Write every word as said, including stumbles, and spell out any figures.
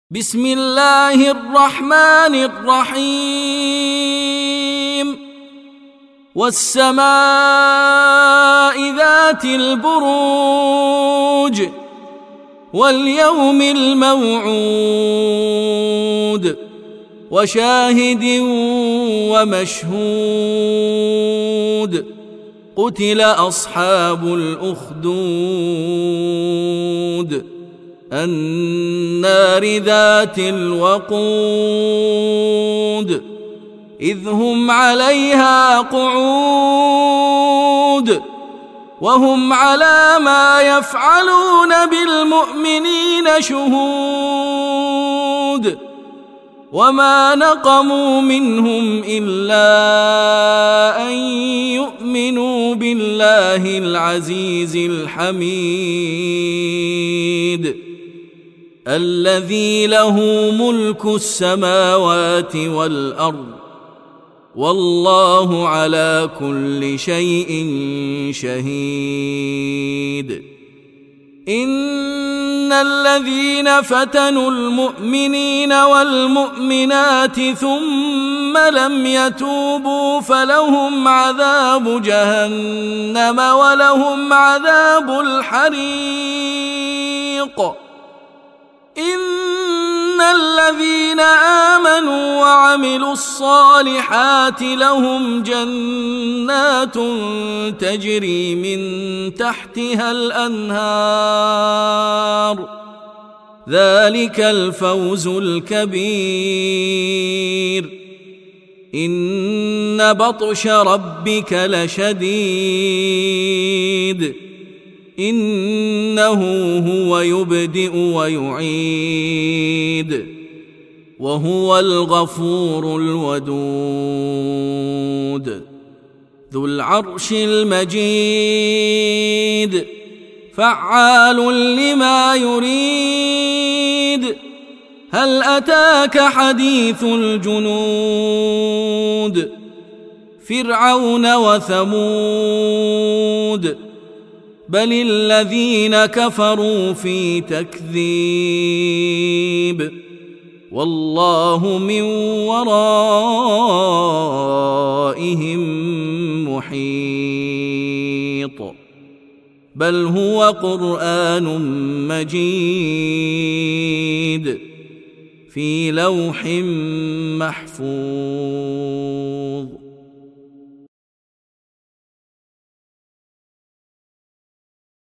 بسم الله الرحمن الرحيم والسماء ذات البروج واليوم الموعود وشاهد ومشهود قتل أصحاب الأخدود النار ذات الوقود إذ هم عليها قعود وهم على ما يفعلون بالمؤمنين شهود وما نقموا منهم إلا أن يؤمنوا بالله العزيز الحميد الذي له ملك السماوات والأرض والله على كل شيء شهيد إن الذين فتنوا المؤمنين والمؤمنات ثم لم يتوبوا فلهم عذاب جهنم ولهم عذاب الحريق إن الذين آمنوا وعملوا الصالحات لهم جنات تجري من تحتها الأنهار ذلك الفوز الكبير إن بطش ربك لشديد إنه هو يبدئ ويعيد وهو الغفور الودود ذو العرش المجيد فعال لما يريد هل أتاك حديث الجنود فرعون وثمود بل الذين كفروا في تكذيب والله من ورائهم محيط بل هو قرآن مجيد في لوح محفوظ.